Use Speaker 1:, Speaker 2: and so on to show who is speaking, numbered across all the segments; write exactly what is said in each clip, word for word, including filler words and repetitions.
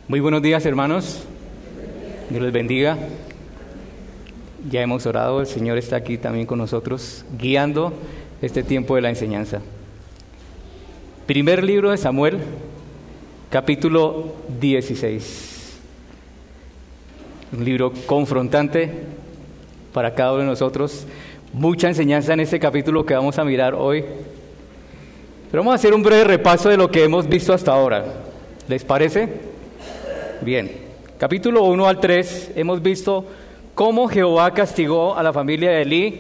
Speaker 1: Muy buenos días, hermanos. Dios les bendiga. Ya hemos orado, el Señor está aquí también con nosotros, guiando este tiempo de la enseñanza. Primer libro de Samuel, capítulo dieciséis. Un libro confrontante para cada uno de nosotros. Mucha enseñanza en este capítulo que vamos a mirar hoy. Pero vamos a hacer un breve repaso de lo que hemos visto hasta ahora. ¿Les parece? Bien. Capítulo uno al tres hemos visto cómo Jehová castigó a la familia de Elí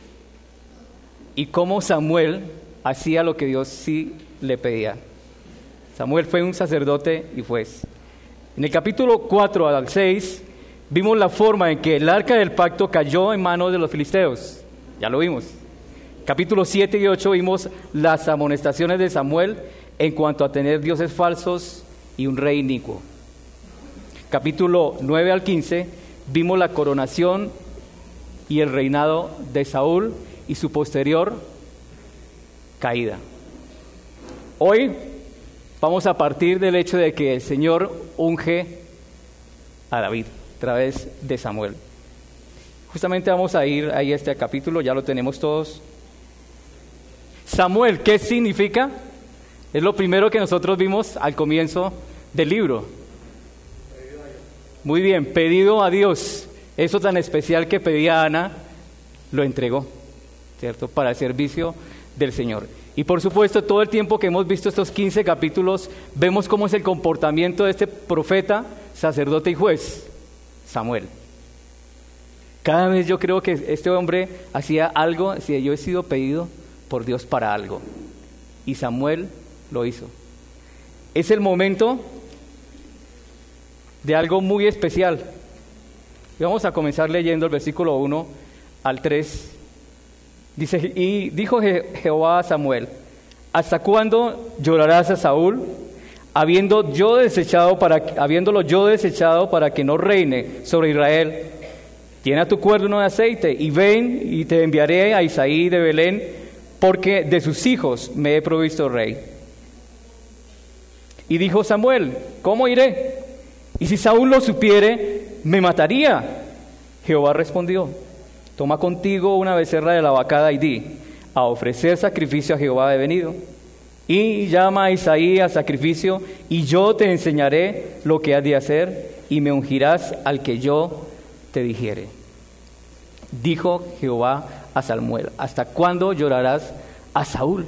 Speaker 1: y cómo Samuel hacía lo que Dios sí le pedía. Samuel fue un sacerdote y juez. En el capítulo cuatro al seis vimos la forma en que el arca del pacto cayó en manos de los filisteos. Ya lo vimos. Capítulos siete y ocho vimos las amonestaciones de Samuel en cuanto a tener dioses falsos y un rey inicuo. Capítulo nueve al quince vimos la coronación y el reinado de Saúl y su posterior caída. Hoy vamos a partir del hecho de que el Señor unge a David a través de Samuel. Justamente vamos a ir ahí a este capítulo, ya lo tenemos todos. Samuel, ¿qué significa? Es lo primero que nosotros vimos al comienzo del libro. Muy bien, pedido a Dios. Eso tan especial que pedía Ana, lo entregó, ¿cierto? Para el servicio del Señor. Y por supuesto, todo el tiempo que hemos visto estos quince capítulos, vemos cómo es el comportamiento de este profeta, sacerdote y juez, Samuel. Cada vez yo creo que este hombre hacía algo, si yo he sido pedido por Dios para algo. Y Samuel lo hizo. Es el momento de algo muy especial. Y vamos a comenzar leyendo el versículo uno al tres. Dice, y dijo Je- Jehová a Samuel, ¿hasta cuándo llorarás a Saúl, habiendo yo desechado para, habiéndolo yo desechado para que no reine sobre Israel? Llena tu cuerno de aceite y ven y te enviaré a Isaí de Belén, porque de sus hijos me he provisto rey. Y dijo Samuel, ¿cómo iré? Y si Saúl lo supiere, me mataría. Jehová respondió, toma contigo una becerra de la vacada y di, a ofrecer sacrificio a Jehová he venido. Y llama a Isaí a sacrificio, y yo te enseñaré lo que has de hacer, y me ungirás al que yo te dijere. Dijo Jehová a Samuel, ¿hasta cuándo llorarás a Saúl?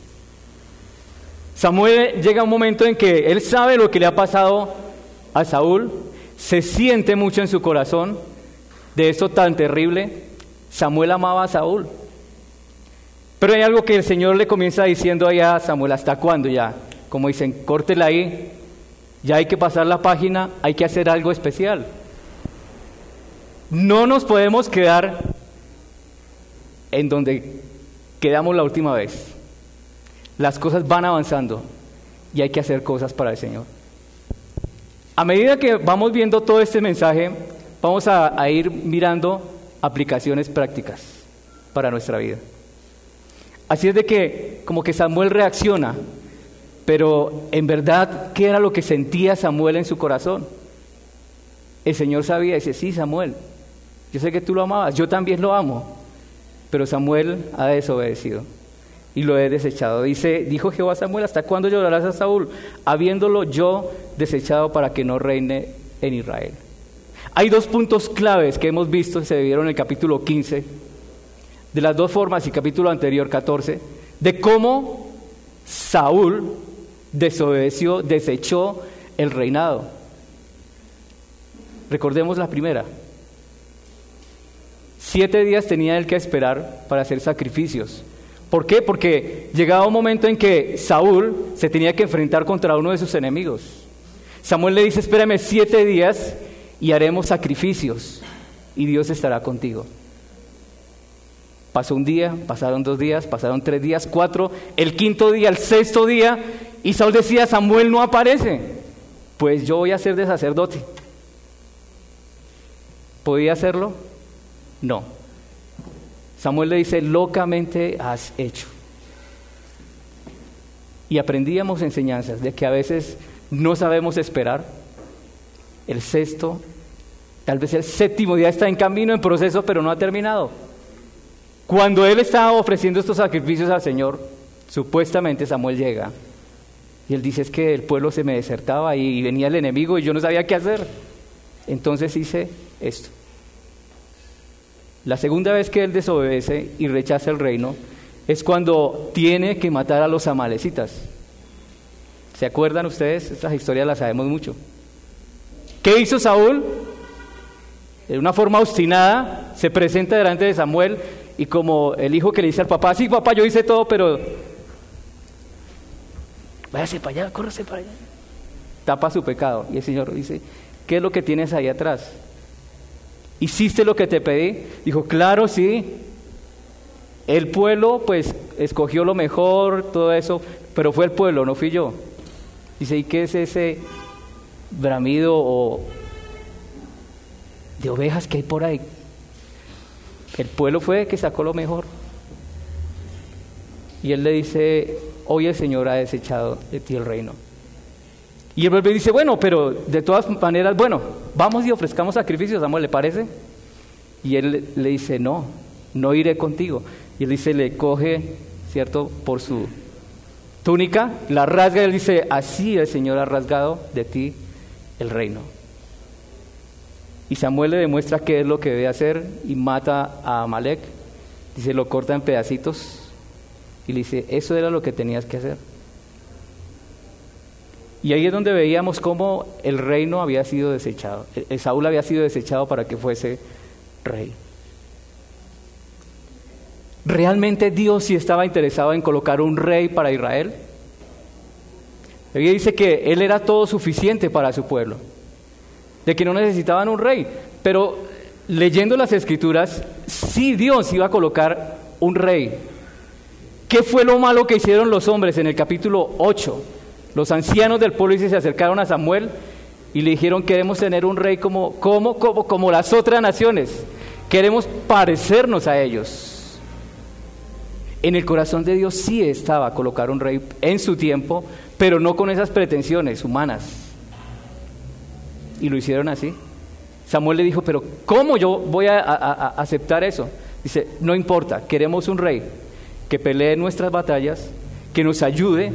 Speaker 1: Samuel llega un momento en que él sabe lo que le ha pasado a Saúl, se siente mucho en su corazón de esto tan terrible. Samuel amaba a Saúl, pero hay algo que el Señor le comienza diciendo allá a Samuel, ¿hasta cuándo ya? Como dicen, córtela ahí, ya hay que pasar la página, hay que hacer algo especial. No nos podemos quedar en donde quedamos la última vez. Las cosas van avanzando y hay que hacer cosas para el Señor. A medida que vamos viendo todo este mensaje, vamos a, a ir mirando aplicaciones prácticas para nuestra vida. Así es de que como que Samuel reacciona, pero en verdad, ¿qué era lo que sentía Samuel en su corazón? El Señor sabía, dice, sí, Samuel, yo sé que tú lo amabas, yo también lo amo, pero Samuel ha desobedecido y lo he desechado. Dice, dijo Jehová a Samuel, ¿hasta cuándo llorarás a Saúl, habiéndolo yo desechado para que no reine en Israel? Hay dos puntos claves que hemos visto, se vieron en el capítulo quince, de las dos formas, y capítulo anterior, catorce, de cómo Saúl desobedeció, desechó el reinado. Recordemos la primera. Siete días tenía él que esperar para hacer sacrificios. ¿Por qué? Porque llegaba un momento en que Saúl se tenía que enfrentar contra uno de sus enemigos. Samuel le dice, espérame siete días y haremos sacrificios y Dios estará contigo. Pasó un día, pasaron dos días, pasaron tres días, cuatro, el quinto día, el sexto día, y Saúl decía, Samuel no aparece, pues yo voy a ser de sacerdote. ¿Podía hacerlo? No. Samuel le dice, locamente has hecho. Y aprendíamos enseñanzas de que a veces no sabemos esperar, el sexto, tal vez el séptimo día está en camino, en proceso, pero no ha terminado. Cuando él estaba ofreciendo estos sacrificios al Señor, supuestamente Samuel llega y él dice: es que el pueblo se me desertaba y venía el enemigo y yo no sabía qué hacer. Entonces hice esto. La segunda vez que él desobedece y rechaza el reino es cuando tiene que matar a los amalecitas. ¿Se acuerdan ustedes? Estas historias las sabemos mucho. ¿Qué hizo Saúl? De una forma obstinada se presenta delante de Samuel y como el hijo que le dice al papá: sí, papá, yo hice todo, pero váyase para allá, córrese para allá. Tapa su pecado. Y el Señor dice: ¿qué es lo que tienes ahí atrás? ¿Hiciste lo que te pedí? Dijo: claro, sí. El pueblo pues escogió lo mejor, todo eso, pero fue el pueblo, no fui yo. Dice: ¿y qué es ese bramido o de ovejas que hay por ahí? El pueblo fue el que sacó lo mejor. Y él le dice: hoy el Señor ha desechado de ti el reino. Y él vuelve y dice: bueno, pero de todas maneras, bueno, vamos y ofrezcamos sacrificios, Samuel, ¿le parece? Y él le dice: no, no iré contigo. Y él dice, le coge, ¿cierto?, por su túnica, la rasga y él dice: así el Señor ha rasgado de ti el reino. Y Samuel le demuestra qué es lo que debe hacer y mata a Amalec. Dice, lo corta en pedacitos y le dice: eso era lo que tenías que hacer. Y ahí es donde veíamos cómo el reino había sido desechado. El Saúl había sido desechado para que fuese rey. ¿Realmente Dios sí estaba interesado en colocar un rey para Israel? La Biblia dice que Él era todo suficiente para su pueblo, de que no necesitaban un rey. Pero leyendo las Escrituras, sí Dios iba a colocar un rey. ¿Qué fue lo malo que hicieron los hombres en el capítulo ocho? Los ancianos del pueblo se acercaron a Samuel y le dijeron: queremos tener un rey como, como, como, como las otras naciones. Queremos parecernos a ellos. En el corazón de Dios sí estaba colocar un rey en su tiempo, pero no con esas pretensiones humanas. Y lo hicieron así. Samuel le dijo: pero ¿cómo yo voy a, a, a aceptar eso? Dice: no importa, queremos un rey que pelee nuestras batallas, que nos ayude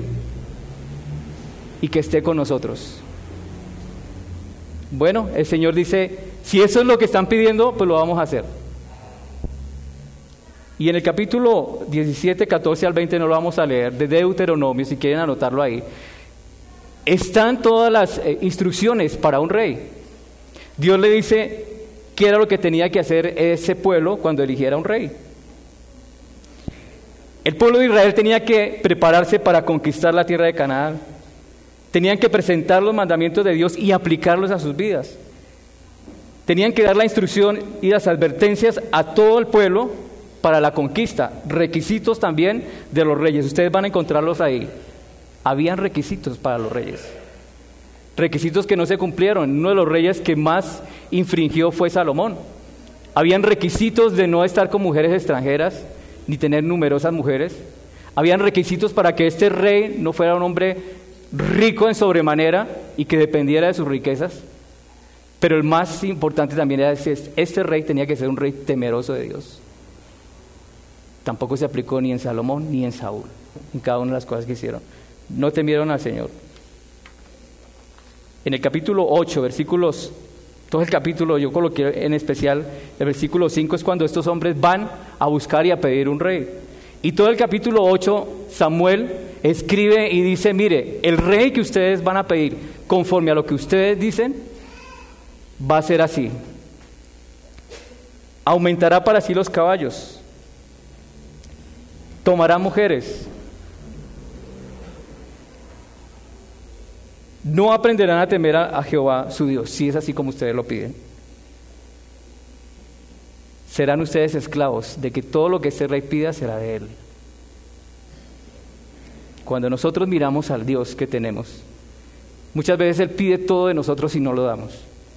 Speaker 1: y que esté con nosotros. Bueno, el Señor dice: si eso es lo que están pidiendo, pues lo vamos a hacer. Y en el capítulo diecisiete, catorce al veinte, no lo vamos a leer, de Deuteronomio, si quieren anotarlo ahí, están todas las eh, instrucciones para un rey. Dios le dice qué era lo que tenía que hacer ese pueblo cuando eligiera un rey. El pueblo de Israel tenía que prepararse para conquistar la tierra de Canaán. Tenían que presentar los mandamientos de Dios y aplicarlos a sus vidas. Tenían que dar la instrucción y las advertencias a todo el pueblo para la conquista. Requisitos también de los reyes. Ustedes van a encontrarlos ahí. Habían requisitos para los reyes. Requisitos que no se cumplieron. Uno de los reyes que más infringió fue Salomón. Habían requisitos de no estar con mujeres extranjeras, ni tener numerosas mujeres. Habían requisitos para que este rey no fuera un hombre rico en sobremanera y que dependiera de sus riquezas. Pero el más importante también era que este rey tenía que ser un rey temeroso de Dios. Tampoco se aplicó ni en Salomón ni en Saúl, en cada una de las cosas que hicieron. No temieron al Señor. En el capítulo ocho, versículos, todo el capítulo yo coloqué en especial, el versículo cinco es cuando estos hombres van a buscar y a pedir un rey. Y todo el capítulo ocho, Samuel escribe y dice: mire, el rey que ustedes van a pedir, conforme a lo que ustedes dicen, va a ser así. Aumentará para sí los caballos, tomará mujeres, no aprenderán a temer a, a Jehová su Dios, si es así como ustedes lo piden. Serán ustedes esclavos de que todo lo que este rey pida será de él. Cuando nosotros miramos al Dios que tenemos, muchas veces Él pide todo de nosotros y no lo damos.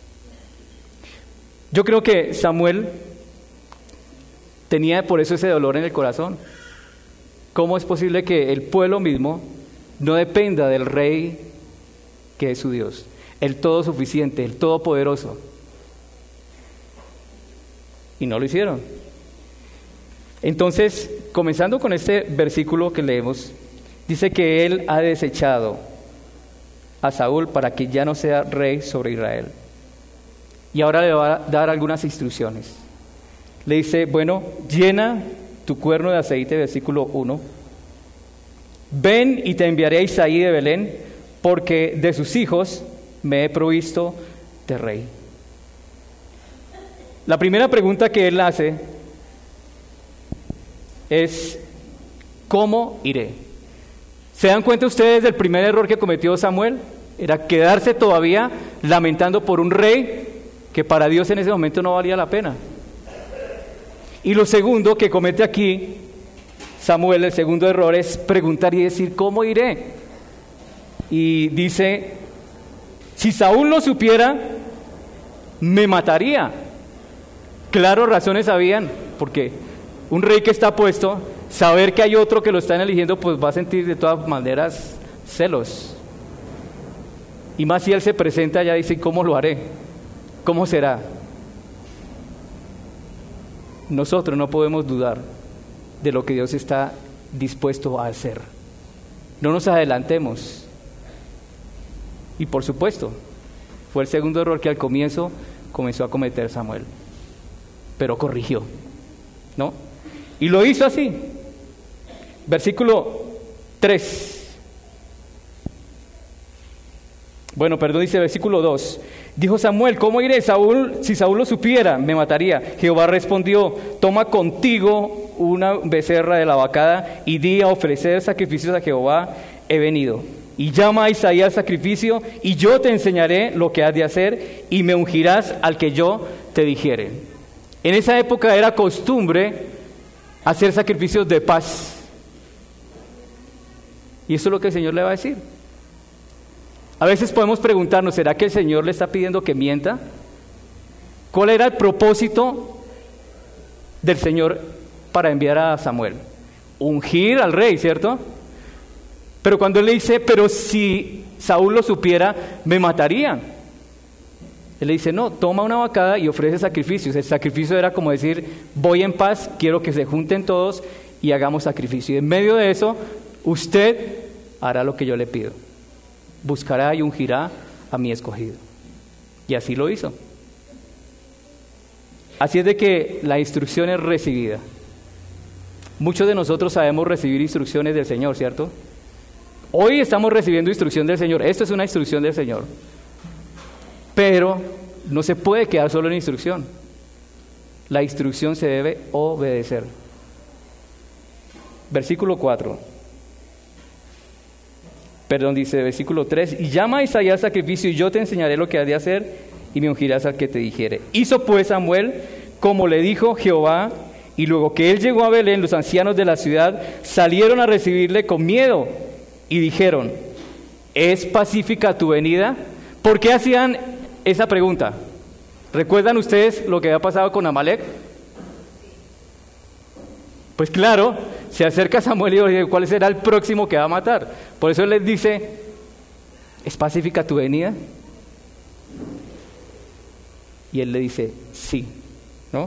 Speaker 1: Yo creo que Samuel tenía por eso ese dolor en el corazón. ¿Cómo es posible que el pueblo mismo no dependa del rey que es su Dios? el todo suficiente, el todopoderoso. Y no lo hicieron. Entonces, comenzando con este versículo que leemos, dice que él ha desechado a Saúl para que ya no sea rey sobre Israel. Y ahora le va a dar algunas instrucciones. Le dice, bueno, llena tu cuerno de aceite, versículo uno. Ven y te enviaré a Isaí de Belén, porque de sus hijos me he provisto de rey. La primera pregunta que él hace es, ¿cómo iré? ¿Se dan cuenta ustedes del primer error que cometió Samuel? Era quedarse todavía lamentando por un rey que para Dios en ese momento no valía la pena. Y lo segundo que comete aquí Samuel, el segundo error, es preguntar y decir, ¿cómo iré? Y dice, si Saúl lo supiera, me mataría. Claro, razones habían, porque un rey que está puesto, saber que hay otro que lo están eligiendo, pues va a sentir de todas maneras celos. Y más si él se presenta allá, dice, ¿cómo lo haré? ¿Cómo será? Nosotros no podemos dudar de lo que Dios está dispuesto a hacer. No nos adelantemos. Y por supuesto, fue el segundo error que al comienzo comenzó a cometer Samuel, pero corrigió, ¿no? Y lo hizo así. Versículo tres. Bueno, perdón, dice versículo dos. Dijo Samuel, ¿cómo iré? Saúl, si Saúl lo supiera, me mataría. Jehová respondió, toma contigo una becerra de la vacada y di a ofrecer sacrificios a Jehová, he venido. Y llama a Isaí al sacrificio, y yo te enseñaré lo que has de hacer, y me ungirás al que yo te dijere. En esa época era costumbre hacer sacrificios de paz. Y eso es lo que el Señor le va a decir. A veces podemos preguntarnos, ¿será que el Señor le está pidiendo que mienta? ¿Cuál era el propósito del Señor para enviar a Samuel? Ungir al rey, ¿cierto? Pero cuando él le dice, pero si Saúl lo supiera, me matarían. Él le dice, no, toma una vacada y ofrece sacrificios. El sacrificio era como decir, voy en paz, quiero que se junten todos y hagamos sacrificio. Y en medio de eso, usted hará lo que yo le pido. Buscará y ungirá a mi escogido. Y así lo hizo. Así es de que la instrucción es recibida. Muchos de nosotros sabemos recibir instrucciones del Señor, ¿cierto? Hoy estamos recibiendo instrucción del Señor. Esto es una instrucción del Señor. Pero no se puede quedar solo en instrucción. La instrucción se debe obedecer. Versículo cuatro. Perdón, dice versículo tres, y llama a Isaí al sacrificio y yo te enseñaré lo que has de hacer y me ungirás al que te dijere. Hizo pues Samuel como le dijo Jehová, y luego que él llegó a Belén, los ancianos de la ciudad salieron a recibirle con miedo y dijeron, ¿es pacífica tu venida? ¿Por qué hacían esa pregunta? ¿Recuerdan ustedes lo que había pasado con Amalek? Pues claro, se acerca Samuel y dice, ¿cuál será el próximo que va a matar? Por eso él les dice, ¿es pacífica tu venida? Y él le dice, sí, ¿no?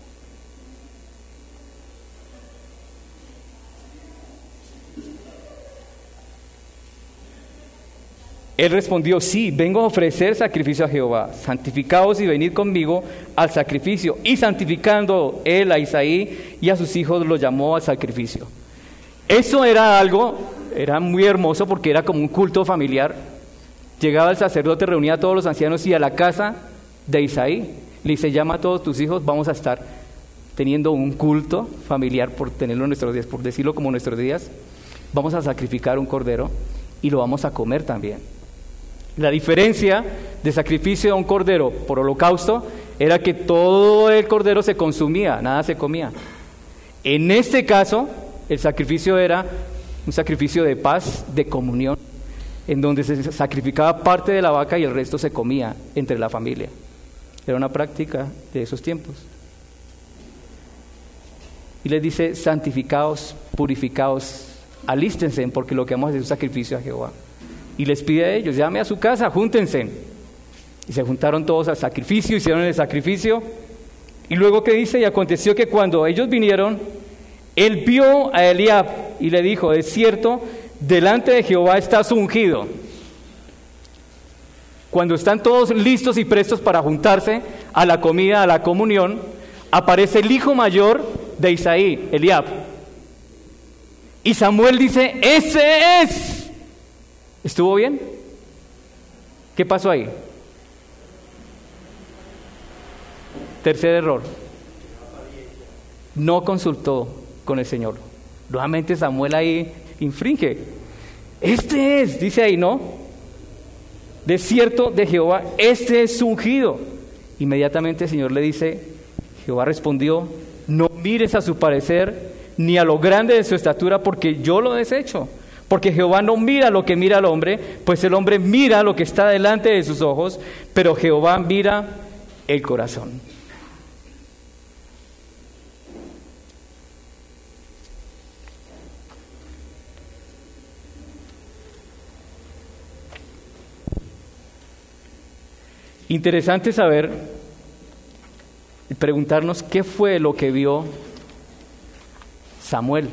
Speaker 1: Él respondió, sí, vengo a ofrecer sacrificio a Jehová. Santificaos y venid conmigo al sacrificio. Y santificando él a Isaí y a sus hijos, los llamó al sacrificio. Eso era algo, era muy hermoso porque era como un culto familiar. Llegaba el sacerdote, reunía a todos los ancianos y a la casa de Isaí le dice, llama a todos tus hijos, vamos a estar teniendo un culto familiar, por tenerlo en nuestros días, por decirlo como nuestros días. Vamos a sacrificar un cordero y lo vamos a comer también. La diferencia de sacrificio a un cordero por holocausto era que todo el cordero se consumía, nada se comía. En este caso, el sacrificio era un sacrificio de paz, de comunión, en donde se sacrificaba parte de la vaca y el resto se comía entre la familia. Era una práctica de esos tiempos. Y les dice, santificaos, purificaos, alístense, porque lo que vamos a hacer es un sacrificio a Jehová. y les pide a ellos, llame a su casa, júntense. Y se juntaron todos al sacrificio, hicieron el sacrificio. Y luego, ¿qué dice? Y aconteció que cuando ellos vinieron, él vio a Eliab y le dijo, es cierto, delante de Jehová estás ungido. Cuando están todos listos y prestos para juntarse a la comida, a la comunión, aparece el hijo mayor de Isaí, Eliab. Y Samuel dice, ¡ese es! ¿Estuvo bien? ¿Qué pasó ahí? Tercer error. No consultó con el Señor. Nuevamente Samuel ahí infringe. Este es, dice ahí, ¿no? De cierto de Jehová, este es su ungido. Inmediatamente el Señor le dice, Jehová respondió, no mires a su parecer, ni a lo grande de su estatura, porque yo lo desecho. Porque Jehová no mira lo que mira el hombre, pues el hombre mira lo que está delante de sus ojos, pero Jehová mira el corazón. Interesante saber y preguntarnos qué fue lo que vio Samuel.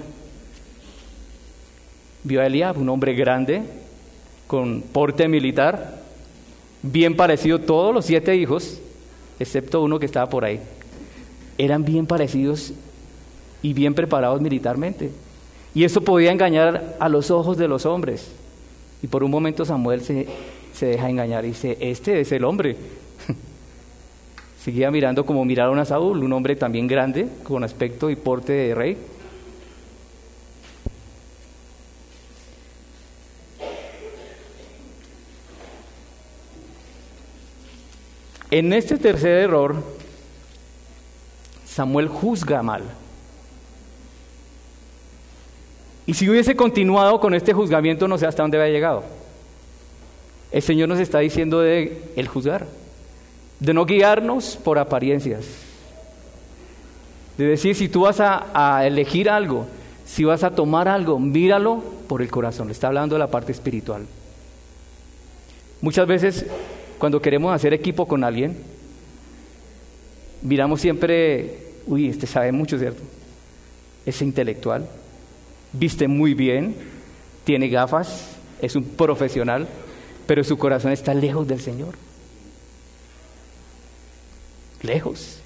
Speaker 1: Vio a Eliab, un hombre grande, con porte militar, bien parecido, todos los siete hijos, excepto uno que estaba por ahí, eran bien parecidos y bien preparados militarmente. Y eso podía engañar a los ojos de los hombres. Y por un momento Samuel se, se deja engañar y dice, este es el hombre. Seguía mirando como miraron a Saúl, un hombre también grande, con aspecto y porte de rey. En este tercer error, Samuel juzga mal. Y si hubiese continuado con este juzgamiento, no sé hasta dónde había llegado. El Señor nos está diciendo de el juzgar, de no guiarnos por apariencias, de decir, si tú vas a, a elegir algo, si vas a tomar algo, míralo por el corazón. Le está hablando de la parte espiritual. Muchas veces, cuando queremos hacer equipo con alguien, miramos siempre, uy, este sabe mucho, ¿cierto? Es intelectual, viste muy bien, tiene gafas, es un profesional, pero su corazón está lejos del Señor. Lejos.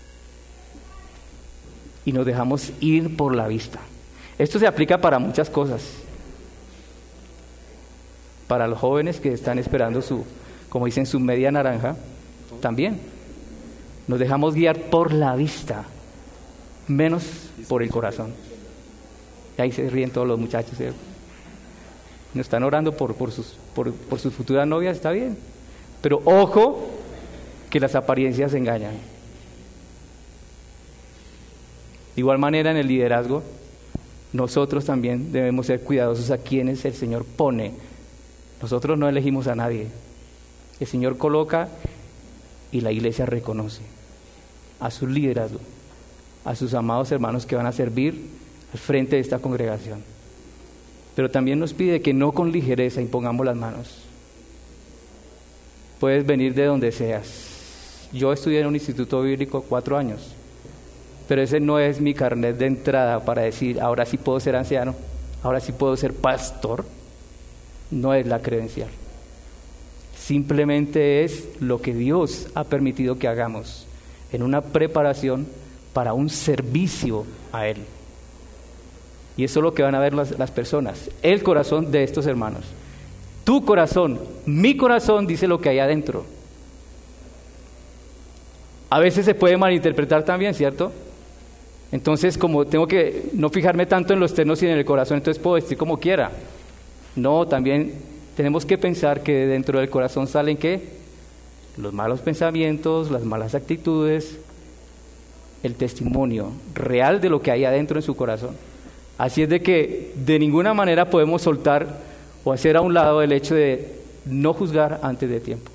Speaker 1: Y nos dejamos ir por la vista. Esto se aplica para muchas cosas. Para los jóvenes que están esperando su, como dicen, su media naranja, también. Nos dejamos guiar por la vista, menos por el corazón. Y ahí se ríen todos los muchachos, ¿cierto? Nos están orando por, por, sus, por, por sus futuras novias, está bien. Pero ojo, que las apariencias engañan. De igual manera, en el liderazgo, nosotros también debemos ser cuidadosos a quienes el Señor pone. Nosotros no elegimos a nadie. El Señor coloca y la iglesia reconoce a su liderazgo, a sus amados hermanos que van a servir al frente de esta congregación. Pero también nos pide que no con ligereza impongamos las manos. Puedes venir de donde seas. Yo estudié en un instituto bíblico cuatro años, pero ese no es mi carnet de entrada para decir, ahora sí puedo ser anciano, ahora sí puedo ser pastor. No es la credencial. Simplemente es lo que Dios ha permitido que hagamos en una preparación para un servicio a Él. Y eso es lo que van a ver las, las personas, el corazón de estos hermanos. Tu corazón, mi corazón dice lo que hay adentro. A veces se puede malinterpretar también, ¿cierto? Entonces, como tengo que no fijarme tanto en los externos y en el corazón, entonces puedo vestir como quiera. No, también tenemos que pensar que dentro del corazón salen ¿qué? Los malos pensamientos, las malas actitudes, el testimonio real de lo que hay adentro en su corazón. Así es de que de ninguna manera podemos soltar o hacer a un lado el hecho de no juzgar antes de tiempo.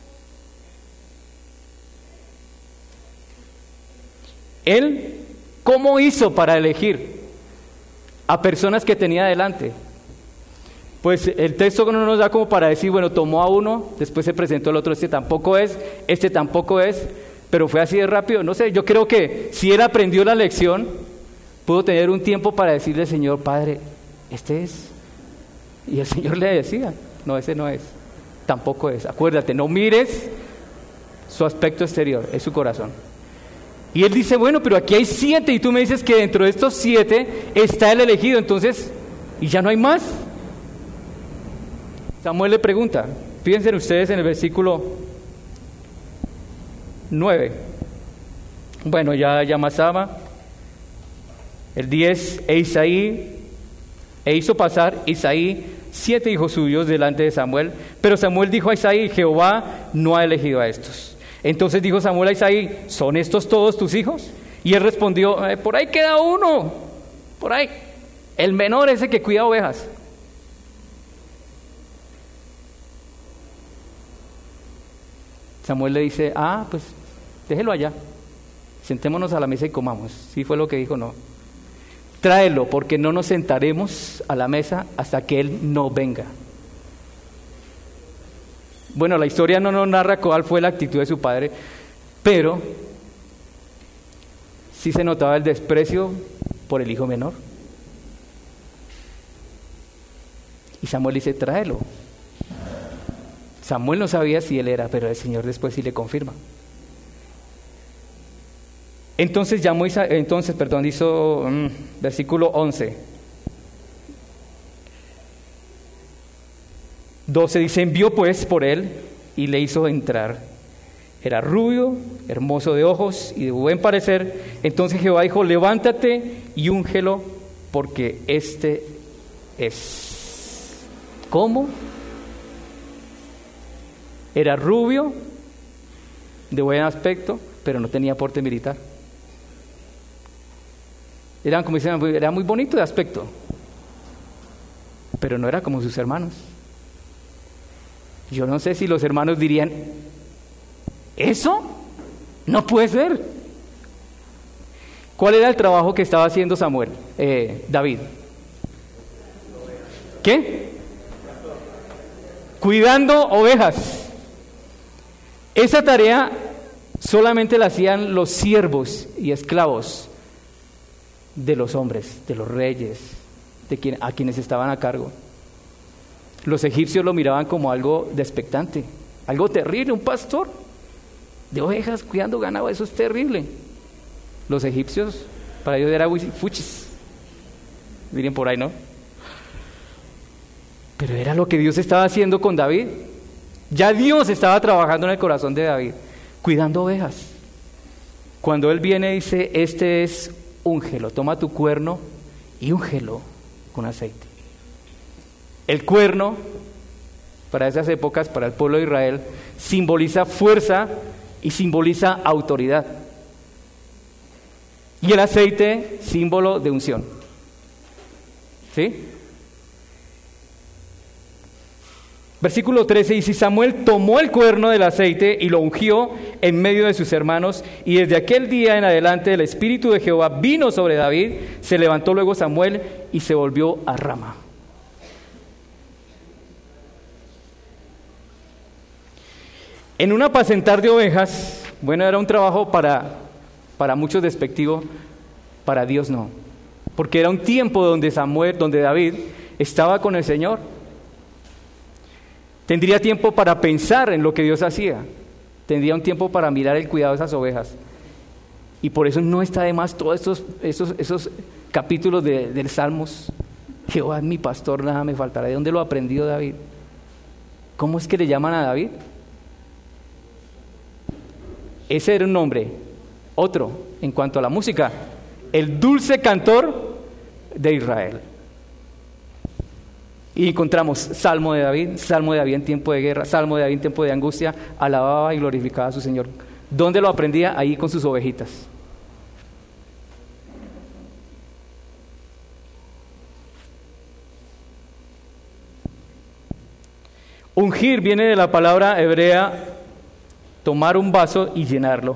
Speaker 1: Él, ¿cómo hizo para elegir a personas que tenía delante? pues el texto no nos da como para decir, bueno, tomó a uno, después se presentó el otro, este tampoco es, este tampoco es, pero fue así de rápido. No sé, yo creo que si él aprendió la lección, pudo tener un tiempo para decirle, Señor, Padre, este es. Y el Señor le decía, no, ese no es, tampoco es. Acuérdate, no mires su aspecto exterior, es su corazón. Y él dice, bueno, pero aquí hay siete, y tú me dices que dentro de estos siete está el elegido, entonces, ¿y ya no hay más? Samuel le pregunta, fíjense ustedes en el versículo nueve. Bueno, ya, ya Masaba, el diez, e Isaí, e hizo pasar Isaí siete hijos suyos delante de Samuel, pero Samuel dijo a Isaí, Jehová no ha elegido a estos. Entonces dijo Samuel a Isaí, ¿son estos todos tus hijos? Y él respondió, eh, por ahí queda uno, por ahí, el menor, ese que cuida ovejas. Samuel le dice, ah, pues déjelo allá, sentémonos a la mesa y comamos. Sí fue lo que dijo, no. Tráelo, porque no nos sentaremos a la mesa hasta que él no venga. Bueno, la historia no nos narra cuál fue la actitud de su padre, pero sí se notaba el desprecio por el hijo menor. Y Samuel dice, tráelo. Samuel no sabía si él era, pero el Señor después sí le confirma. Entonces llamó Isa, entonces, perdón, hizo um, versículo once. doce dice, envió pues por él y le hizo entrar. Era rubio, hermoso de ojos y de buen parecer. Entonces Jehová dijo, levántate y úngelo, porque este es. ¿Cómo? Era rubio, de buen aspecto, pero no tenía porte militar. Era, como dicen, era muy bonito de aspecto, pero no era como sus hermanos. Yo no sé si los hermanos dirían, ¿eso? No puede ser. ¿Cuál era el trabajo que estaba haciendo Samuel? Eh, David. ¿Qué? Cuidando ovejas. Esa tarea solamente la hacían los siervos y esclavos de los hombres, de los reyes, de quien, a quienes estaban a cargo. Los egipcios lo miraban como algo despectante, algo terrible. Un pastor de ovejas cuidando ganado, eso es terrible. Los egipcios, para ellos era fuchis, miren por ahí, ¿no? Pero era lo que Dios estaba haciendo con David. Ya Dios estaba trabajando en el corazón de David, cuidando ovejas. Cuando él viene y dice, este es úngelo, toma tu cuerno y úngelo con aceite. El cuerno, para esas épocas, para el pueblo de Israel, simboliza fuerza y simboliza autoridad. Y el aceite, símbolo de unción. ¿Sí? Versículo trece dice, Samuel tomó el cuerno del aceite y lo ungió en medio de sus hermanos, y desde aquel día en adelante el Espíritu de Jehová vino sobre David. Se levantó luego Samuel y se volvió a Rama. En un apacentar de ovejas, bueno, era un trabajo para, para muchos despectivo, para Dios no, porque era un tiempo donde Samuel, donde David estaba con el Señor. Tendría tiempo para pensar en lo que Dios hacía. Tendría un tiempo para mirar el cuidado de esas ovejas. Y por eso no está de más todos estos, esos, esos capítulos de, del Salmos. Jehová es mi pastor, nada me faltará. ¿De dónde lo aprendió David? ¿Cómo es que le llaman a David? Ese era un nombre. Otro, en cuanto a la música, el dulce cantor de Israel. Y encontramos Salmo de David, Salmo de David en tiempo de guerra, Salmo de David en tiempo de angustia, alababa y glorificaba a su Señor. ¿Dónde lo aprendía? Ahí con sus ovejitas. Ungir viene de la palabra hebrea tomar un vaso y llenarlo.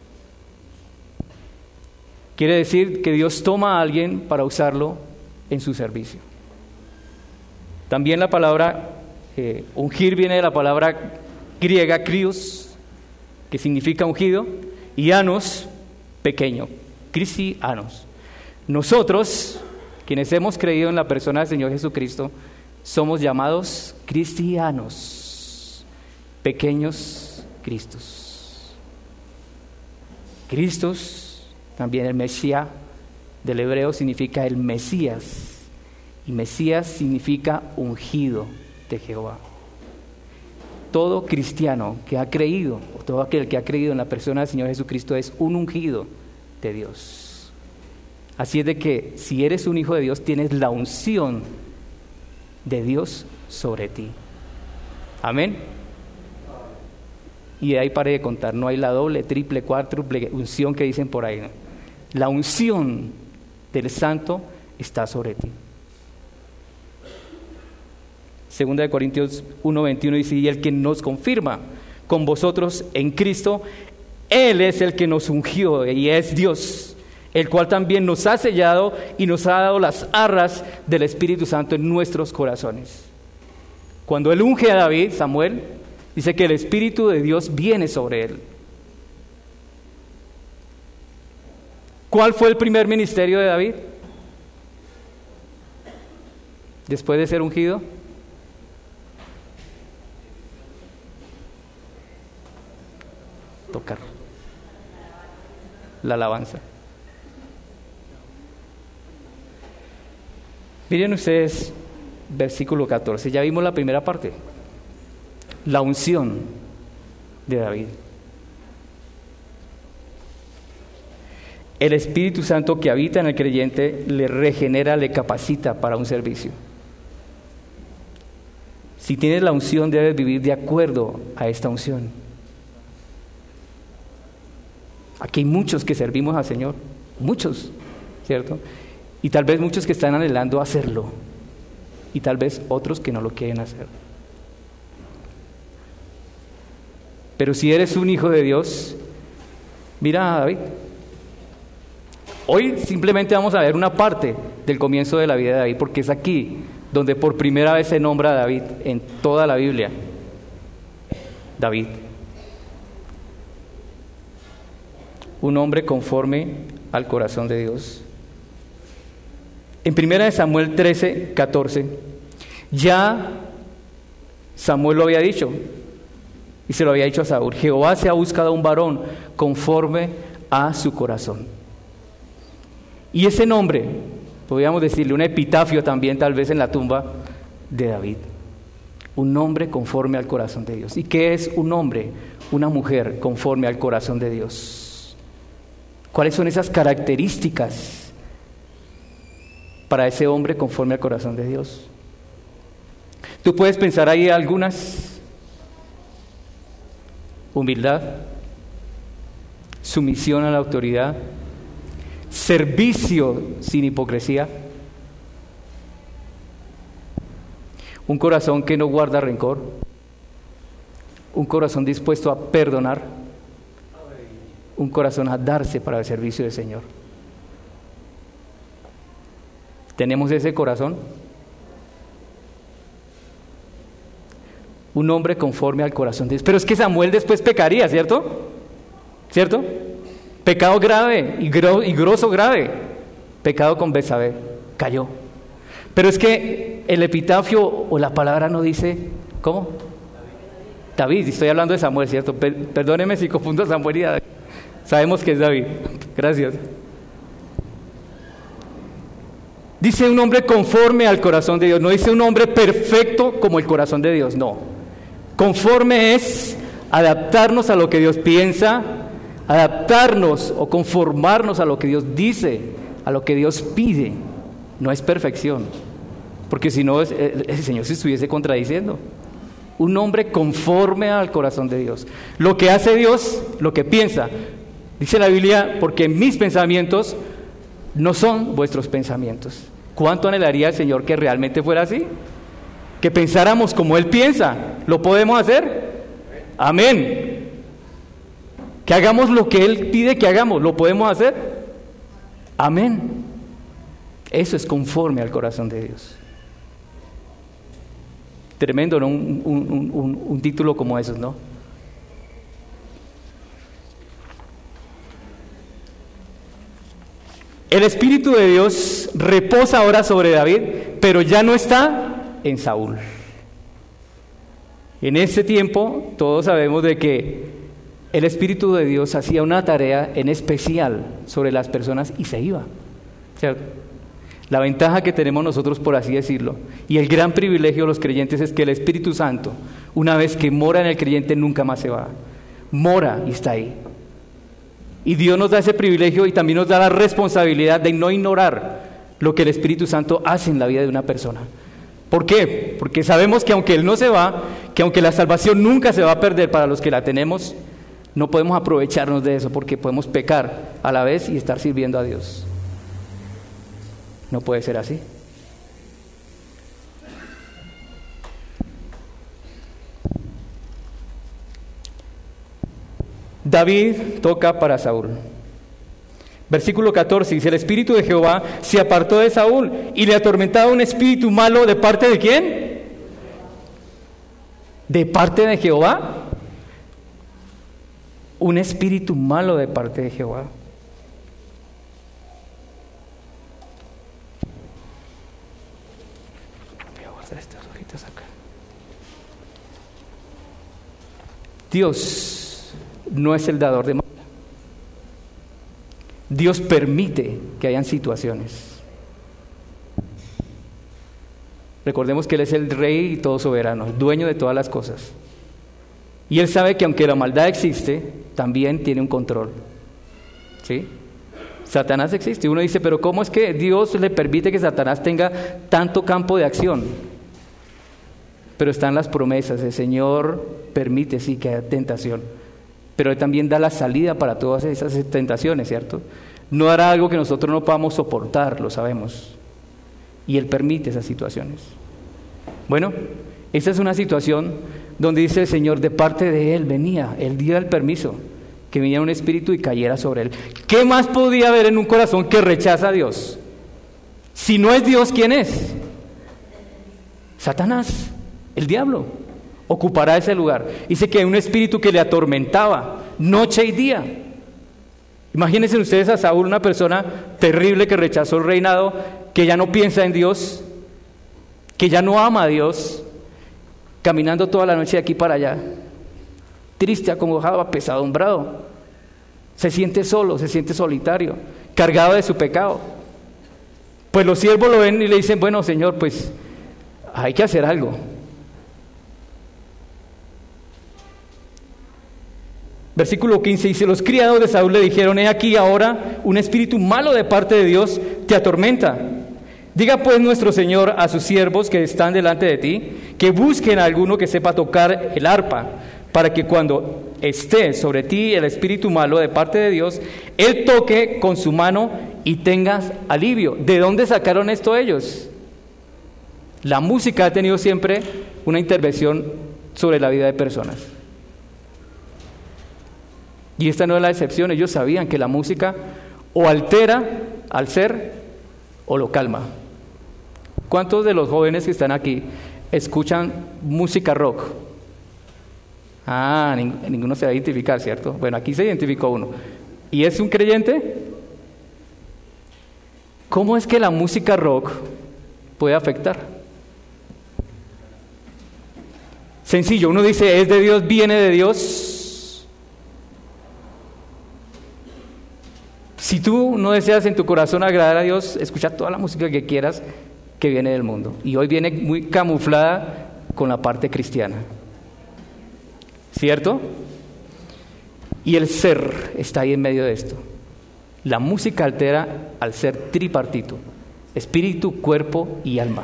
Speaker 1: Quiere decir que Dios toma a alguien para usarlo en su servicio. También la palabra eh, ungir viene de la palabra griega krios, que significa ungido, y anos, pequeño, cristianos. Nosotros, quienes hemos creído en la persona del Señor Jesucristo, somos llamados cristianos, pequeños Cristos. Cristos, también el Mesías del hebreo significa el Mesías, y Mesías significa ungido de Jehová. Todo cristiano que ha creído, o todo aquel que ha creído en la persona del Señor Jesucristo es un ungido de Dios. Así es de que si eres un hijo de Dios, tienes la unción de Dios sobre ti. Amén. Y de ahí paré de contar, no hay la doble, triple, cuádruple unción que dicen por ahí, ¿no? La unción del Santo está sobre ti. Segunda de Corintios uno veintiuno dice, y el que nos confirma con vosotros en Cristo, Él es el que nos ungió y es Dios, el cual también nos ha sellado y nos ha dado las arras del Espíritu Santo en nuestros corazones. Cuando Él unge a David, Samuel, dice que el Espíritu de Dios viene sobre él. ¿Cuál fue el primer ministerio de David? Después de ser ungido. Tocar. La alabanza. Miren ustedes, versículo catorce, ya vimos la primera parte. La unción de David. El Espíritu Santo que habita en el creyente le regenera, le capacita para un servicio. Si tienes la unción, debes vivir de acuerdo a esta unción. Aquí hay muchos que servimos al Señor, muchos, ¿cierto? Y tal vez muchos que están anhelando hacerlo, y tal vez otros que no lo quieren hacer. Pero si eres un hijo de Dios, mira a David. Hoy simplemente vamos a ver una parte del comienzo de la vida de David, porque es aquí donde por primera vez se nombra a David en toda la Biblia. David. Un hombre conforme al corazón de Dios. En primera de Samuel trece, catorce, ya Samuel lo había dicho, y se lo había dicho a Saúl: Jehová se ha buscado un varón conforme a su corazón. Y ese nombre, podríamos decirle un epitafio también tal vez en la tumba de David. Un hombre conforme al corazón de Dios. ¿Y qué es un hombre? Una mujer conforme al corazón de Dios. ¿Cuáles son esas características para ese hombre conforme al corazón de Dios? Tú puedes pensar ahí algunas: humildad, sumisión a la autoridad, servicio sin hipocresía, un corazón que no guarda rencor, un corazón dispuesto a perdonar, un corazón a darse para el servicio del Señor. ¿Tenemos ese corazón? Un hombre conforme al corazón de Dios. Pero es que Samuel después pecaría, ¿cierto? ¿Cierto? Pecado grave y, gro- y grosso grave. Pecado con Betsabé. Cayó. Pero es que el epitafio o la palabra no dice, ¿cómo? David, estoy hablando de Samuel, ¿cierto? Per- perdóneme si confundo a Samuel y David. Sabemos que es David. Gracias. Dice un hombre conforme al corazón de Dios. No dice un hombre perfecto como el corazón de Dios, no. Conforme es adaptarnos a lo que Dios piensa, adaptarnos o conformarnos a lo que Dios dice, a lo que Dios pide. No es perfección, porque si no, el, el Señor se estuviese contradiciendo. Un hombre conforme al corazón de Dios. Lo que hace Dios, lo que piensa. Dice la Biblia: porque mis pensamientos no son vuestros pensamientos. ¿Cuánto anhelaría el Señor que realmente fuera así? Que pensáramos como Él piensa. ¿Lo podemos hacer? Amén. Que hagamos lo que Él pide que hagamos. ¿Lo podemos hacer? Amén. Eso es conforme al corazón de Dios. Tremendo, ¿no? Un, un, un, un título como esos, ¿no? El Espíritu de Dios reposa ahora sobre David, pero ya no está en Saúl. En ese tiempo, todos sabemos de que el Espíritu de Dios hacía una tarea en especial sobre las personas y se iba, ¿cierto? La ventaja que tenemos nosotros, por así decirlo, y el gran privilegio de los creyentes es que el Espíritu Santo, una vez que mora en el creyente, nunca más se va. Mora y está ahí. Y Dios nos da ese privilegio y también nos da la responsabilidad de no ignorar lo que el Espíritu Santo hace en la vida de una persona. ¿Por qué? Porque sabemos que aunque Él no se va, que aunque la salvación nunca se va a perder para los que la tenemos, no podemos aprovecharnos de eso porque podemos pecar a la vez y estar sirviendo a Dios. No puede ser así. David toca para Saúl. Versículo catorce dice: el espíritu de Jehová se apartó de Saúl y le atormentaba un espíritu malo. ¿De parte de quién? ¿De parte de Jehová? Un espíritu malo de parte de Jehová. Voy a guardar estas hojitas acá. Dios no es el dador de maldad. Dios permite que hayan situaciones. Recordemos que Él es el Rey y todo soberano, el dueño de todas las cosas. Y Él sabe que aunque la maldad existe, también tiene un control. ¿Sí? Satanás existe. Uno dice, pero ¿cómo es que Dios le permite que Satanás tenga tanto campo de acción? Pero están las promesas. El Señor permite, sí, que haya tentación, pero Él también da la salida para todas esas tentaciones, ¿cierto? No hará algo que nosotros no podamos soportar, lo sabemos. Y Él permite esas situaciones. Bueno, esta es una situación donde dice el Señor, de parte de Él venía, Él dio el permiso, que viniera un espíritu y cayera sobre Él. ¿Qué más podía haber en un corazón que rechaza a Dios? Si no es Dios, ¿quién es? Satanás, el diablo. Ocupará ese lugar. Dice que hay un espíritu que le atormentaba noche y día. Imagínense ustedes a Saúl, una persona terrible que rechazó el reinado, que ya no piensa en Dios, que ya no ama a Dios, caminando toda la noche de aquí para allá, triste, acongojado, apesadumbrado, se siente solo, se siente solitario, cargado de su pecado. Pues los siervos lo ven y le dicen, bueno, Señor, pues hay que hacer algo. Versículo quince dice, los criados de Saúl le dijeron, he aquí ahora un espíritu malo de parte de Dios te atormenta. Diga pues nuestro Señor a sus siervos que están delante de ti, que busquen a alguno que sepa tocar el arpa, para que cuando esté sobre ti el espíritu malo de parte de Dios, Él toque con su mano y tengas alivio. ¿De dónde sacaron esto ellos? La música ha tenido siempre una intervención sobre la vida de personas. Y esta no es la excepción. Ellos sabían que la música o altera al ser o lo calma. ¿Cuántos de los jóvenes que están aquí escuchan música rock? Ah, ning- ninguno se va a identificar, ¿cierto? Bueno, aquí se identificó uno. ¿Y es un creyente? ¿Cómo es que la música rock puede afectar? Sencillo, uno dice, es de Dios, viene de Dios. Si tú no deseas en tu corazón agradar a Dios, escucha toda la música que quieras que viene del mundo. Y hoy viene muy camuflada con la parte cristiana. ¿Cierto? Y el ser está ahí en medio de esto. La música altera al ser tripartito: espíritu, cuerpo y alma.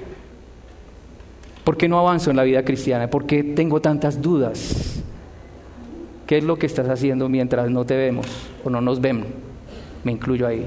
Speaker 1: ¿Por qué no avanzo en la vida cristiana? ¿Por qué tengo tantas dudas? ¿Qué es lo que estás haciendo mientras no te vemos o no nos vemos? Me incluyo ahí.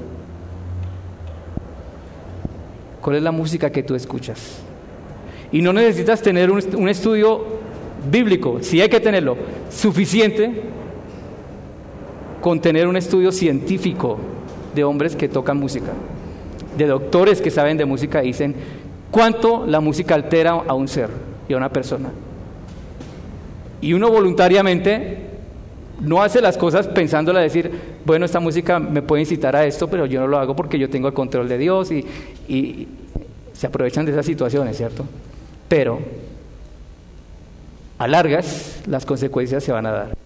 Speaker 1: ¿Cuál es la música que tú escuchas? Y no necesitas tener un, un estudio bíblico, sí hay que tenerlo, suficiente con tener un estudio científico de hombres que tocan música, de doctores que saben de música, dicen cuánto la música altera a un ser. y a una persona. Y uno voluntariamente no hace las cosas pensándola decir, bueno, esta música me puede incitar a esto, pero yo no lo hago porque yo tengo el control de Dios, y, y se aprovechan de esas situaciones, ¿cierto? Pero a largas las consecuencias se van a dar.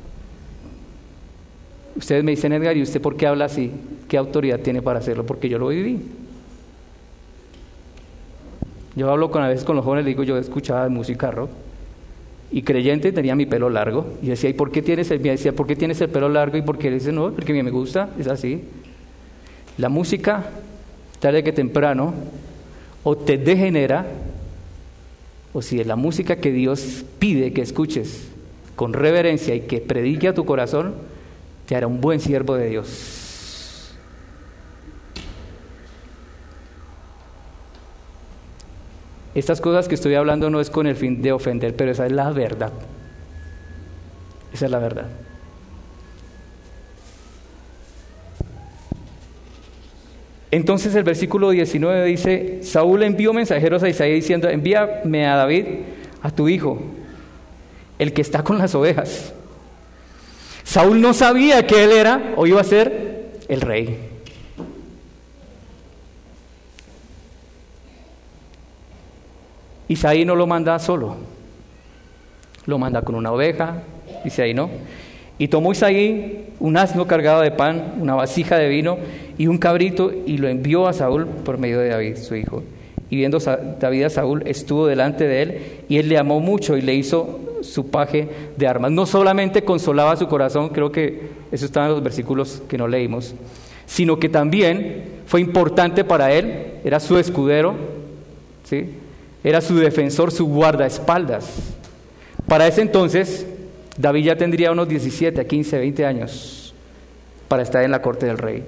Speaker 1: Ustedes me dicen, Edgar, ¿y usted por qué habla así? ¿Qué autoridad tiene para hacerlo? Porque yo lo viví. Yo hablo con, a veces con los jóvenes, les digo, yo escuchaba música rock, y creyente, tenía mi pelo largo, y decía, ¿y por qué tienes el, me decía, ¿por qué tienes el pelo largo? Y porque dice, no, porque a mí me gusta, es así. La música, tarde que temprano, o te degenera, o si es la música que Dios pide que escuches con reverencia y que predique a tu corazón, te hará un buen siervo de Dios. Estas cosas que estoy hablando no es con el fin de ofender, pero esa es la verdad. Esa es la verdad. Entonces el versículo diecinueve dice, Saúl envió mensajeros a Isaí diciendo, envíame a David, a tu hijo, el que está con las ovejas. Saúl no sabía que él era o iba a ser el rey. Isaí no lo manda solo, lo manda con una oveja, dice ahí, ¿no? Y tomó Isaí un asno cargado de pan, una vasija de vino y un cabrito, y lo envió a Saúl por medio de David, su hijo. Y viendo David a Saúl, estuvo delante de él, y él le amó mucho y le hizo su paje de armas. No solamente consolaba su corazón, creo que eso estaba en los versículos que no leímos, sino que también fue importante para él, era su escudero, ¿sí? Era su defensor, su guardaespaldas. Para ese entonces, David ya tendría unos diecisiete, quince, veinte años para estar en la corte del rey.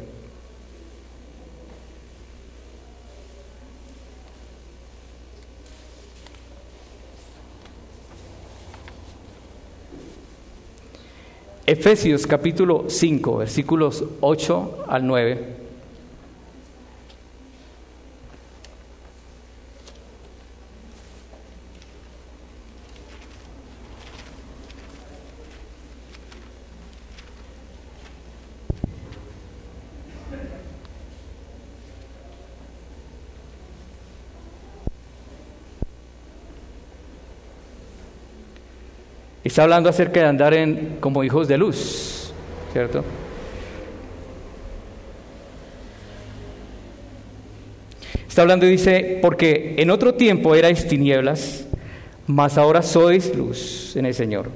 Speaker 1: Efesios capítulo cinco, versículos ocho al nueve. Está hablando acerca de andar en, como hijos de luz, ¿cierto? Está hablando y dice, porque en otro tiempo erais tinieblas, mas ahora sois luz en el Señor.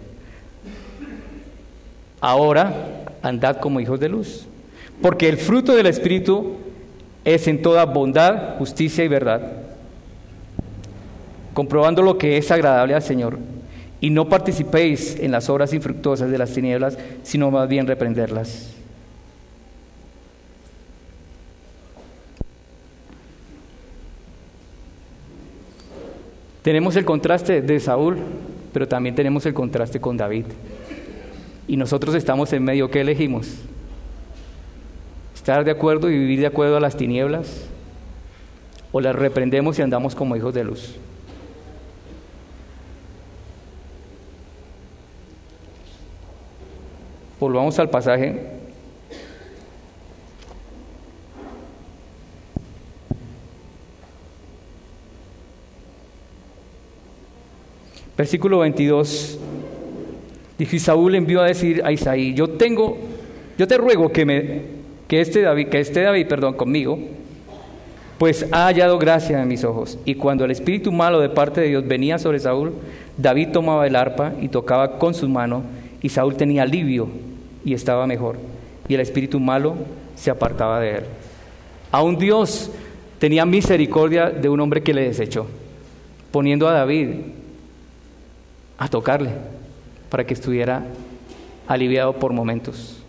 Speaker 1: Ahora andad como hijos de luz, porque el fruto del Espíritu es en toda bondad, justicia y verdad, comprobando lo que es agradable al Señor. Y no participéis en las obras infructuosas de las tinieblas, sino más bien reprenderlas. Tenemos el contraste de Saúl, pero también tenemos el contraste con David. Y nosotros estamos en medio. ¿Qué elegimos? ¿Estar de acuerdo y vivir de acuerdo a las tinieblas? ¿O las reprendemos y andamos como hijos de luz? Volvamos al pasaje. Versículo veintidós. Dijo, y Saúl envió a decir a Isaí, yo tengo, yo te ruego que me, que este David, que esté David, perdón, conmigo, pues ha hallado gracia en mis ojos. Y cuando el espíritu malo de parte de Dios venía sobre Saúl, David tomaba el arpa y tocaba con sus manos, y Saúl tenía alivio y estaba mejor, y el espíritu malo se apartaba de él. Aún Dios tenía misericordia de un hombre que le desechó, poniendo a David a tocarle para que estuviera aliviado por momentos.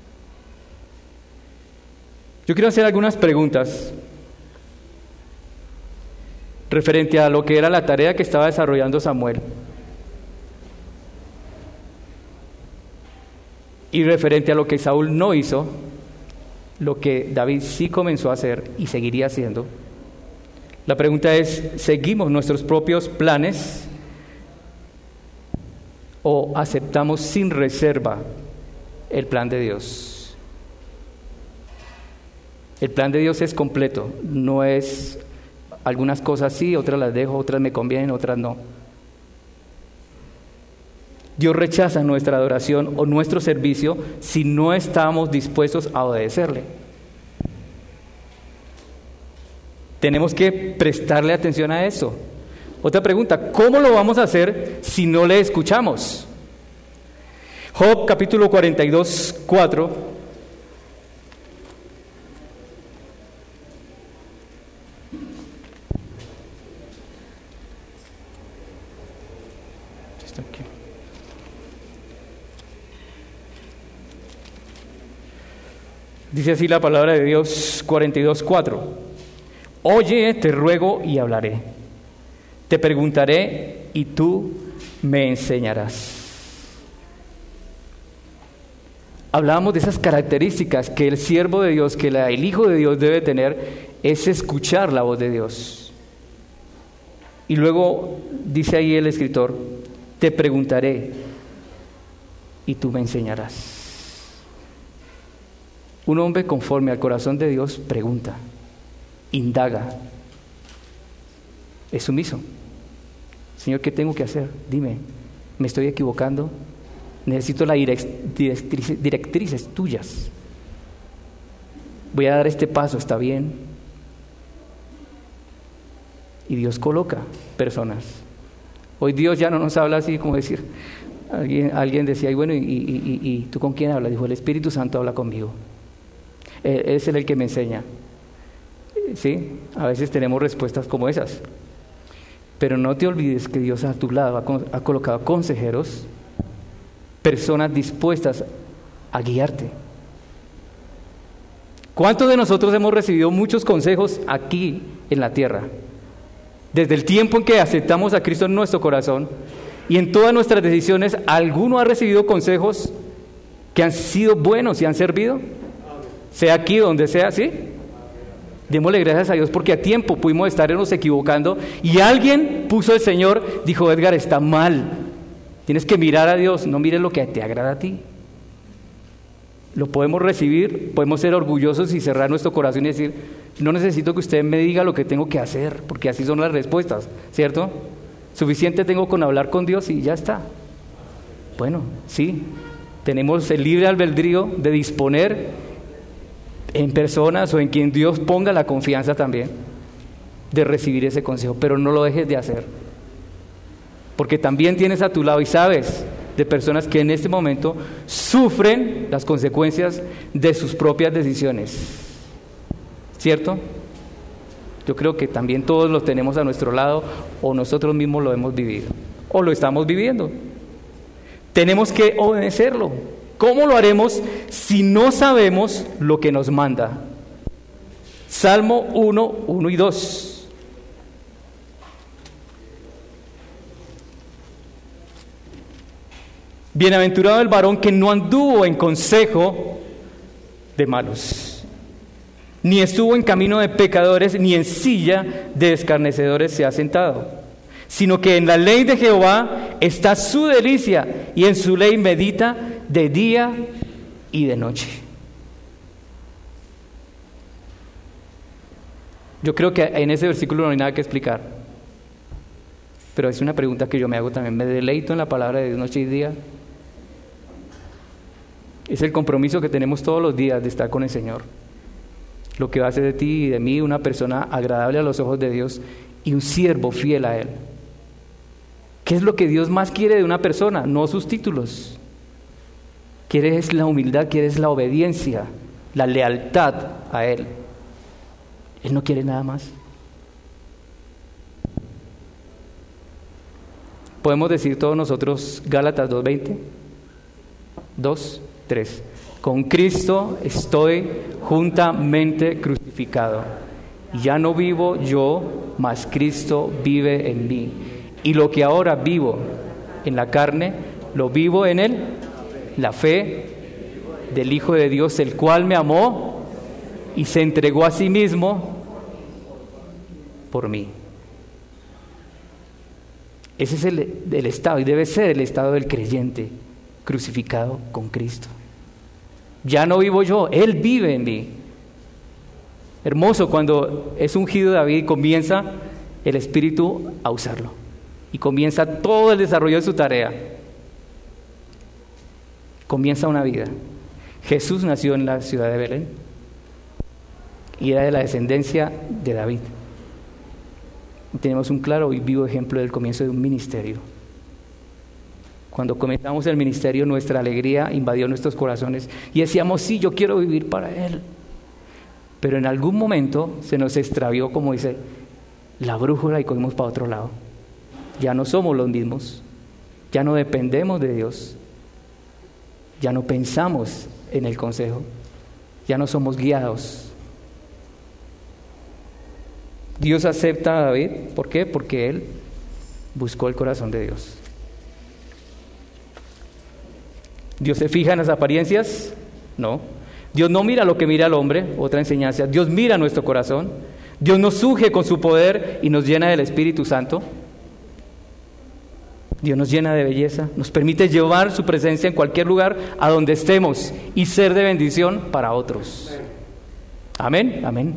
Speaker 1: Yo quiero hacer algunas preguntas referente a lo que era la tarea que estaba desarrollando Samuel, y referente a lo que Saúl no hizo, lo que David sí comenzó a hacer y seguiría haciendo. La pregunta es, ¿seguimos nuestros propios planes o aceptamos sin reserva el plan de Dios? El plan de Dios es completo, no es algunas cosas sí, otras las dejo, otras me convienen, otras no. Dios rechaza nuestra adoración o nuestro servicio si no estamos dispuestos a obedecerle. Tenemos que prestarle atención a eso. Otra pregunta, ¿cómo lo vamos a hacer si no le escuchamos? Job capítulo cuarenta y dos, cuatro. Está aquí. Dice así la palabra de Dios, cuarenta y dos, cuatro. Oye, te ruego y hablaré. Te preguntaré y tú me enseñarás. Hablábamos de esas características que el siervo de Dios, que la, el Hijo de Dios debe tener, es escuchar la voz de Dios. Y luego dice ahí el escritor, te preguntaré y tú me enseñarás. Un hombre conforme al corazón de Dios pregunta, indaga, es sumiso. Señor, ¿qué tengo que hacer? Dime, ¿me estoy equivocando? Necesito las directrices, directrices tuyas. Voy a dar este paso, ¿está bien? Y Dios coloca personas. Hoy Dios ya no nos habla así como decir, alguien, alguien decía, y bueno, ¿y, y, y, y tú con quién hablas? Dijo, el Espíritu Santo habla conmigo. Él, es Él el que me enseña. Sí, a veces tenemos respuestas como esas. Pero no te olvides que Dios a tu lado ha, ha colocado consejeros, personas dispuestas a guiarte. ¿Cuántos de nosotros hemos recibido muchos consejos aquí en la tierra? Desde el tiempo en que aceptamos a Cristo en nuestro corazón y en todas nuestras decisiones, ¿alguno ha recibido consejos que han sido buenos y han servido? Sea aquí donde sea, ¿sí? Démosle gracias a Dios porque a tiempo pudimos estarnos equivocando y alguien puso el Señor, dijo, Edgar, está mal. Tienes que mirar a Dios, no mires lo que te agrada a ti. Lo podemos recibir, podemos ser orgullosos y cerrar nuestro corazón y decir, no necesito que usted me diga lo que tengo que hacer, porque así son las respuestas, ¿cierto? Suficiente tengo con hablar con Dios y ya está. Bueno, sí, tenemos el libre albedrío de disponer en personas o en quien Dios ponga la confianza también de recibir ese consejo, pero no lo dejes de hacer. Porque también tienes a tu lado y sabes de personas que en este momento sufren las consecuencias de sus propias decisiones. ¿Cierto? Yo creo que también todos los tenemos a nuestro lado o nosotros mismos lo hemos vivido o lo estamos viviendo. Tenemos que obedecerlo. ¿Cómo lo haremos si no sabemos lo que nos manda? Salmo uno, uno y dos. Bienaventurado el varón que no anduvo en consejo de malos, ni estuvo en camino de pecadores, ni en silla de escarnecedores se ha sentado, sino que en la ley de Jehová está su delicia, y en su ley medita de día y de noche. Yo creo que en ese versículo no hay nada que explicar, pero es una pregunta que yo me hago también. ¿Me deleito en la palabra de Dios noche y día? Es el compromiso que tenemos todos los días de estar con el Señor. Lo que hace de ti y de mí una persona agradable a los ojos de Dios y un siervo fiel a Él. ¿Qué es lo que Dios más quiere de una persona? No sus títulos. Quiere es la humildad, quiere es la obediencia, la lealtad a Él. Él no quiere nada más. ¿Podemos decir todos nosotros Gálatas dos veinte? dos, tres. Con Cristo estoy juntamente crucificado. Ya no vivo yo, mas Cristo vive en mí. Y lo que ahora vivo en la carne, lo vivo en Él, la fe del Hijo de Dios, el cual me amó y se entregó a sí mismo por mí. Ese es el, el estado, y debe ser el estado del creyente crucificado con Cristo. Ya no vivo yo, Él vive en mí. Hermoso cuando es ungido David y comienza el Espíritu a usarlo. Y comienza todo el desarrollo de su tarea. Comienza una vida. Jesús nació en la ciudad de Belén y era de la descendencia de David. Y tenemos un claro y vivo ejemplo del comienzo de un ministerio. Cuando comenzamos el ministerio, nuestra alegría invadió nuestros corazones y decíamos, sí, yo quiero vivir para Él. Pero en algún momento se nos extravió, como dice, la brújula y cogimos para otro lado. Ya no somos los mismos, ya no dependemos de Dios, ya no pensamos en el consejo, ya no somos guiados. Dios acepta a David, ¿por qué? Porque él buscó el corazón de Dios. ¿Dios se fija en las apariencias? No. Dios no mira lo que mira el hombre, otra enseñanza. Dios mira nuestro corazón. Dios nos unge con su poder y nos llena del Espíritu Santo. Dios nos llena de belleza, nos permite llevar su presencia en cualquier lugar a donde estemos y ser de bendición para otros. Amén, amén.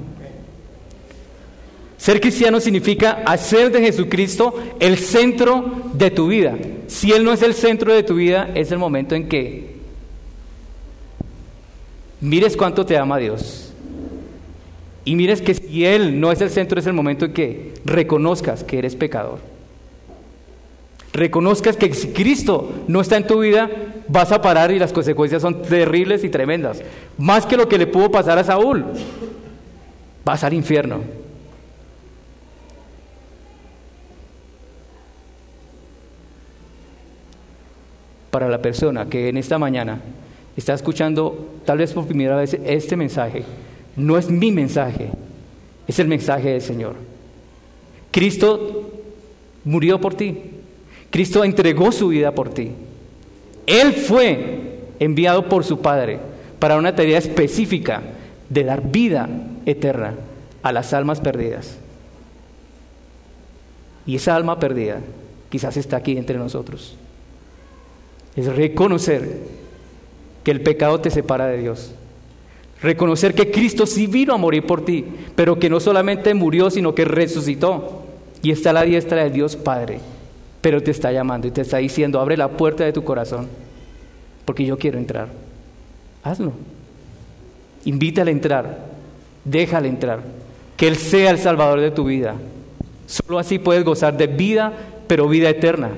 Speaker 1: Ser cristiano significa hacer de Jesucristo el centro de tu vida. Si Él no es el centro de tu vida, es el momento en que mires cuánto te ama Dios. Y mires que si Él no es el centro, es el momento en que reconozcas que eres pecador. Reconozcas que si Cristo no está en tu vida, vas a parar y las consecuencias son terribles y tremendas. Más que lo que le pudo pasar a Saúl. Vas al infierno. Para la persona que en esta mañana está escuchando tal vez por primera vez este mensaje, no es mi mensaje, es el mensaje del Señor. Cristo murió por ti. Cristo entregó su vida por ti. Él fue enviado por su Padre para una tarea específica de dar vida eterna a las almas perdidas. Y esa alma perdida quizás está aquí entre nosotros. Es reconocer que el pecado te separa de Dios. Reconocer que Cristo sí vino a morir por ti, pero que no solamente murió, sino que resucitó y está a la diestra de Dios Padre. Pero te está llamando y te está diciendo, abre la puerta de tu corazón, porque yo quiero entrar. Hazlo. Invítale a entrar. Déjale entrar. Que Él sea el Salvador de tu vida. Solo así puedes gozar de vida, pero vida eterna.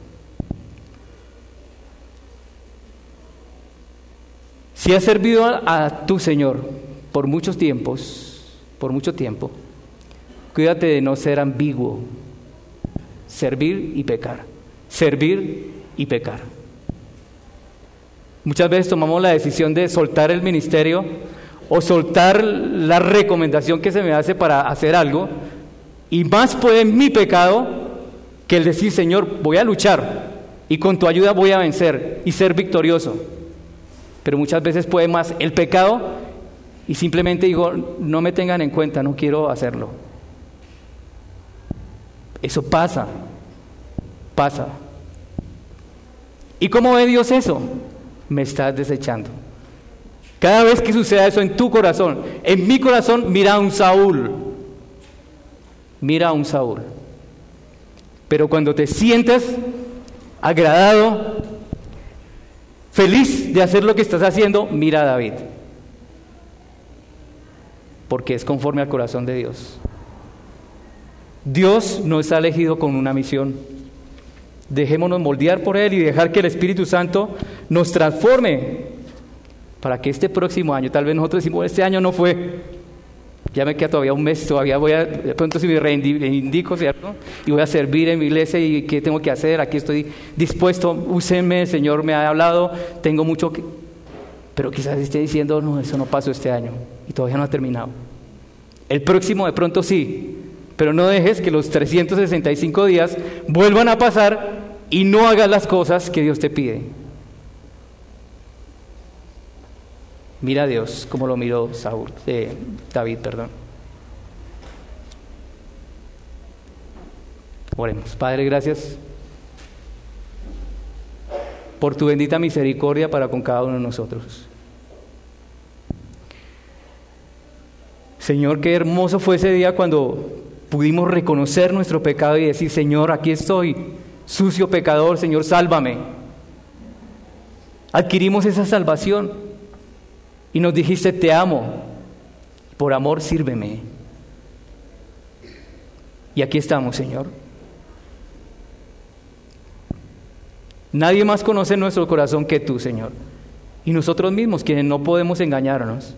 Speaker 1: Si has servido a, a tu Señor por muchos tiempos, por mucho tiempo, cuídate de no ser ambiguo. Servir y pecar. Servir y pecar. Muchas veces tomamos la decisión de soltar el ministerio o soltar la recomendación que se me hace para hacer algo, y más puede mi pecado que el decir, Señor, voy a luchar y con tu ayuda voy a vencer y ser victorioso. Pero muchas veces puede más el pecado y simplemente digo, no me tengan en cuenta, no quiero hacerlo. Eso pasa, pasa. ¿Y cómo ve Dios eso? Me estás desechando. Cada vez que suceda eso en tu corazón, en mi corazón, mira a un Saúl. Mira a un Saúl. Pero cuando te sientes agradado, feliz de hacer lo que estás haciendo, mira a David. Porque es conforme al corazón de Dios. Dios nos ha elegido con una misión. Dejémonos moldear por Él y dejar que el Espíritu Santo nos transforme para que este próximo año, tal vez nosotros decimos, este año no fue, ya me queda todavía un mes, todavía voy a, de pronto si me reivindico, ¿cierto? Y voy a servir en mi iglesia y ¿qué tengo que hacer? Aquí estoy dispuesto, úseme, el Señor me ha hablado, tengo mucho que... Pero quizás esté diciendo, no, eso no pasó este año y todavía no ha terminado. El próximo de pronto sí. Pero no dejes que los trescientos sesenta y cinco días vuelvan a pasar y no hagas las cosas que Dios te pide. Mira a Dios como lo miró Saúl, eh, David, perdón. Oremos. Padre, gracias por tu bendita misericordia para con cada uno de nosotros. Señor, qué hermoso fue ese día cuando pudimos reconocer nuestro pecado y decir: Señor, aquí estoy, sucio pecador, Señor, sálvame. Adquirimos esa salvación y nos dijiste: te amo, por amor sírveme. Y aquí estamos, Señor. Nadie más conoce nuestro corazón que tú, Señor, y nosotros mismos, quienes no podemos engañarnos.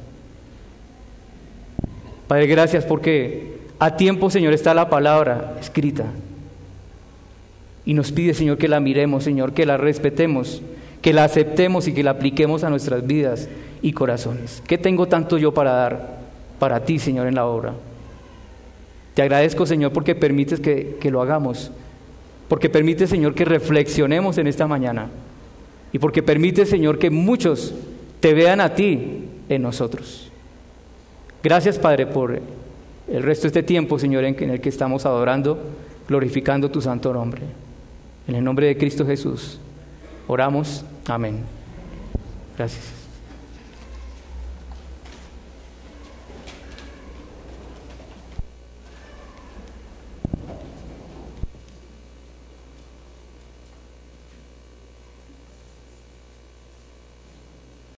Speaker 1: Padre, gracias porque a tiempo, Señor, está la palabra escrita. Y nos pide, Señor, que la miremos, Señor, que la respetemos, que la aceptemos y que la apliquemos a nuestras vidas y corazones. ¿Qué tengo tanto yo para dar para ti, Señor, en la obra? Te agradezco, Señor, porque permites que, que lo hagamos. Porque permites, Señor, que reflexionemos en esta mañana. Y porque permites, Señor, que muchos te vean a ti en nosotros. Gracias, Padre, por el resto de este tiempo, Señor, en el que estamos adorando, glorificando tu santo nombre. En el nombre de Cristo Jesús oramos. Amén. Gracias.